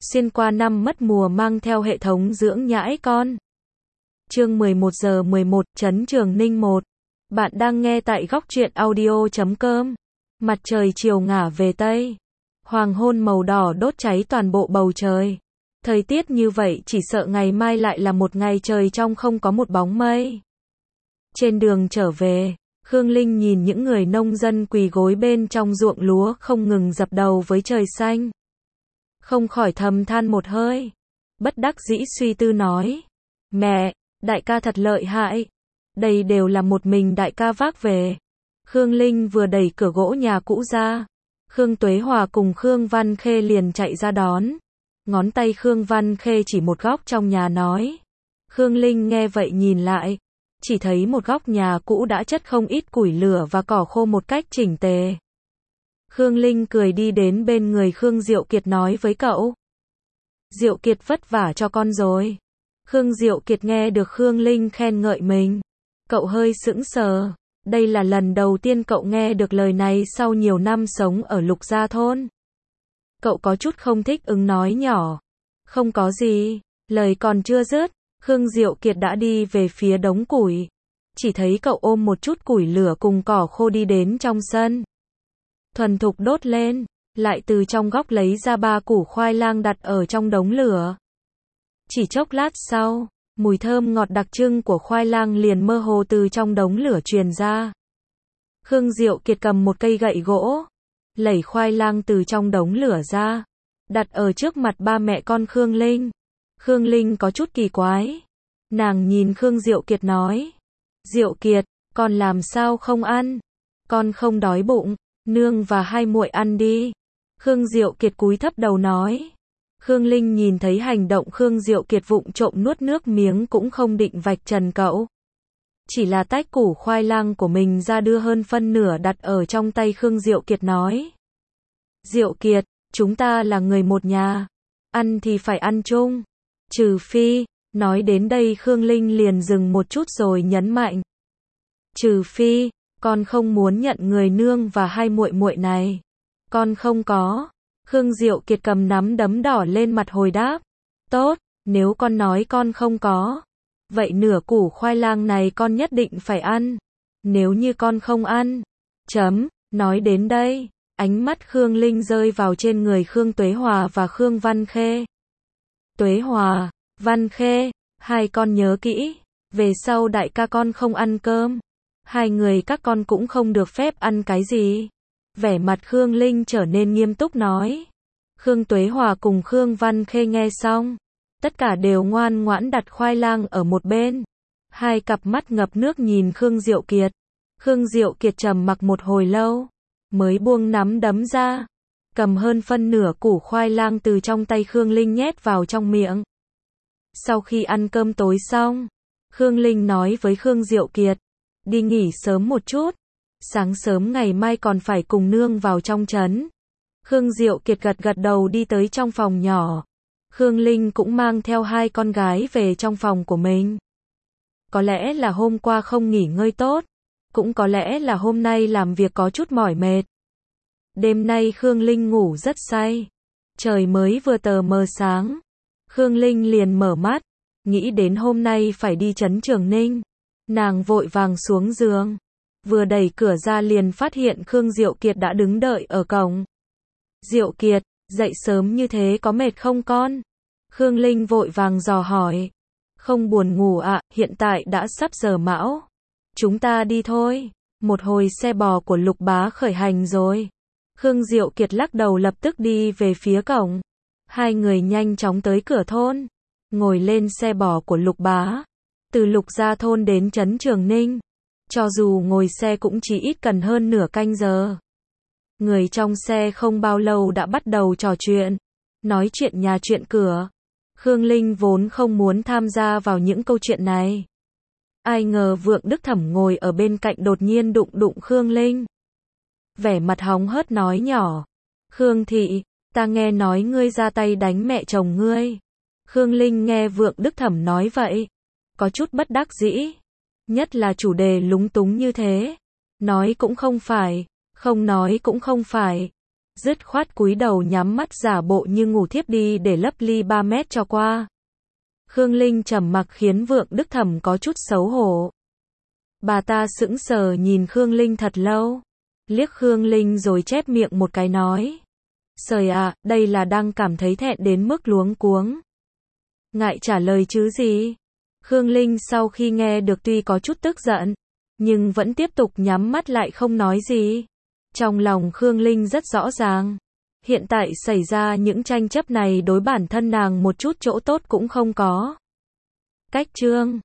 Xuyên qua năm mất mùa mang theo hệ thống dưỡng nhãi con. Chương 11 giờ 11, Trấn Trường Ninh 1. Bạn đang nghe tại góc truyện audio.com. Mặt trời chiều ngả về Tây. Hoàng hôn màu đỏ đốt cháy toàn bộ bầu trời. Thời tiết như vậy chỉ sợ ngày mai lại là một ngày trời trong không có một bóng mây. Trên đường trở về, Khương Linh nhìn những người nông dân quỳ gối bên trong ruộng lúa không ngừng dập đầu với trời xanh. Không khỏi thầm than một hơi. Bất đắc dĩ suy tư nói. Mẹ, đại ca thật lợi hại. Đây đều là một mình đại ca vác về. Khương Linh vừa đẩy cửa gỗ nhà cũ ra. Khương Tuế Hòa cùng Khương Văn Khê liền chạy ra đón. Ngón tay Khương Văn Khê chỉ một góc trong nhà nói. Khương Linh nghe vậy nhìn lại. Chỉ thấy một góc nhà cũ đã chất không ít củi lửa và cỏ khô một cách chỉnh tề. Khương Linh cười đi đến bên người Khương Diệu Kiệt nói với cậu. Diệu Kiệt vất vả cho con rồi. Khương Diệu Kiệt nghe được Khương Linh khen ngợi mình. Cậu hơi sững sờ. Đây là lần đầu tiên cậu nghe được lời này sau nhiều năm sống ở Lục Gia thôn. Cậu có chút không thích ứng nói nhỏ. Không có gì. Lời còn chưa dứt, Khương Diệu Kiệt đã đi về phía đống củi. Chỉ thấy cậu ôm một chút củi lửa cùng cỏ khô đi đến trong sân. Thuần thục đốt lên, lại từ trong góc lấy ra 3 củ khoai lang đặt ở trong đống lửa. Chỉ chốc lát sau, mùi thơm ngọt đặc trưng của khoai lang liền mơ hồ từ trong đống lửa truyền ra. Khương Diệu Kiệt cầm một cây gậy gỗ, lẩy khoai lang từ trong đống lửa ra, đặt ở trước mặt ba mẹ con Khương Linh. Khương Linh có chút kỳ quái. Nàng nhìn Khương Diệu Kiệt nói. Diệu Kiệt, con làm sao không ăn? Con không đói bụng. Nương và hai muội ăn đi. Khương Diệu Kiệt cúi thấp đầu nói. Khương Linh nhìn thấy hành động Khương Diệu Kiệt vụng trộm nuốt nước miếng cũng không định vạch trần cậu. Chỉ là tách củ khoai lang của mình ra đưa hơn phân nửa đặt ở trong tay Khương Diệu Kiệt nói. Diệu Kiệt, chúng ta là người một nhà. Ăn thì phải ăn chung. Trừ phi, nói đến đây Khương Linh liền dừng một chút rồi nhấn mạnh. Trừ phi, con không muốn nhận người nương và hai muội muội này. Con không có. Khương Diệu Kiệt cầm nắm đấm đỏ lên mặt hồi đáp. Tốt, nếu con nói con không có. Vậy nửa củ khoai lang này con nhất định phải ăn. Nếu như con không ăn. Nói đến đây, ánh mắt Khương Linh rơi vào trên người Khương Tuế Hòa và Khương Văn Khê. Tuế Hòa, Văn Khê, hai con nhớ kỹ. Về sau đại ca con không ăn cơm. Hai người các con cũng không được phép ăn cái gì. Vẻ mặt Khương Linh trở nên nghiêm túc nói. Khương Tuế Hòa cùng Khương Văn Khê nghe xong. Tất cả đều ngoan ngoãn đặt khoai lang ở một bên. Hai cặp mắt ngập nước nhìn Khương Diệu Kiệt. Khương Diệu Kiệt trầm mặc một hồi lâu. Mới buông nắm đấm ra. Cầm hơn phân nửa củ khoai lang từ trong tay Khương Linh nhét vào trong miệng. Sau khi ăn cơm tối xong, Khương Linh nói với Khương Diệu Kiệt. Đi nghỉ sớm một chút. Sáng sớm ngày mai còn phải cùng nương vào trong trấn. Khương Diệu Kiệt gật gật đầu đi tới trong phòng nhỏ. Khương Linh cũng mang theo hai con gái về trong phòng của mình. Có lẽ là hôm qua không nghỉ ngơi tốt. Cũng có lẽ là hôm nay làm việc có chút mỏi mệt. Đêm nay Khương Linh ngủ rất say. Trời mới vừa tờ mờ sáng. Khương Linh liền mở mắt. Nghĩ đến hôm nay phải đi trấn Trường Ninh. Nàng vội vàng xuống giường. Vừa đẩy cửa ra liền phát hiện Khương Diệu Kiệt đã đứng đợi ở cổng. Diệu Kiệt, dậy sớm như thế có mệt không con? Khương Linh vội vàng dò hỏi. Không buồn ngủ ạ, hiện tại đã sắp giờ mão. Chúng ta đi thôi. Một hồi xe bò của Lục Bá khởi hành rồi. Khương Diệu Kiệt lắc đầu lập tức đi về phía cổng. Hai người nhanh chóng tới cửa thôn. Ngồi lên xe bò của Lục Bá. Từ Lục Gia thôn đến trấn Trường Ninh. Cho dù ngồi xe cũng chỉ ít cần hơn nửa canh giờ. Người trong xe không bao lâu đã bắt đầu trò chuyện. Nói chuyện nhà chuyện cửa. Khương Linh vốn không muốn tham gia vào những câu chuyện này. Ai ngờ Vượng Đức Thẩm ngồi ở bên cạnh đột nhiên đụng Khương Linh. Vẻ mặt hóng hớt nói nhỏ. Khương thị, ta nghe nói ngươi ra tay đánh mẹ chồng ngươi. Khương Linh nghe Vượng Đức Thẩm nói vậy. Có chút bất đắc dĩ. Nhất là chủ đề lúng túng như thế. Nói cũng không phải, không nói cũng không phải. dứt khoát cúi đầu nhắm mắt giả bộ như ngủ thiếp đi để lấp ly 3 mét cho qua. Khương Linh trầm mặc khiến Vượng Đức Thẩm có chút xấu hổ. Bà ta sững sờ nhìn Khương Linh thật lâu, liếc Khương Linh rồi chép miệng một cái nói. Sời à, đây là đang cảm thấy thẹn đến mức luống cuống. Ngại trả lời chứ gì. Khương Linh sau khi nghe được tuy có chút tức giận, nhưng vẫn tiếp tục nhắm mắt lại không nói gì. Trong lòng Khương Linh rất rõ ràng. Hiện tại xảy ra những tranh chấp này đối bản thân nàng một chút chỗ tốt cũng không có. Cách chương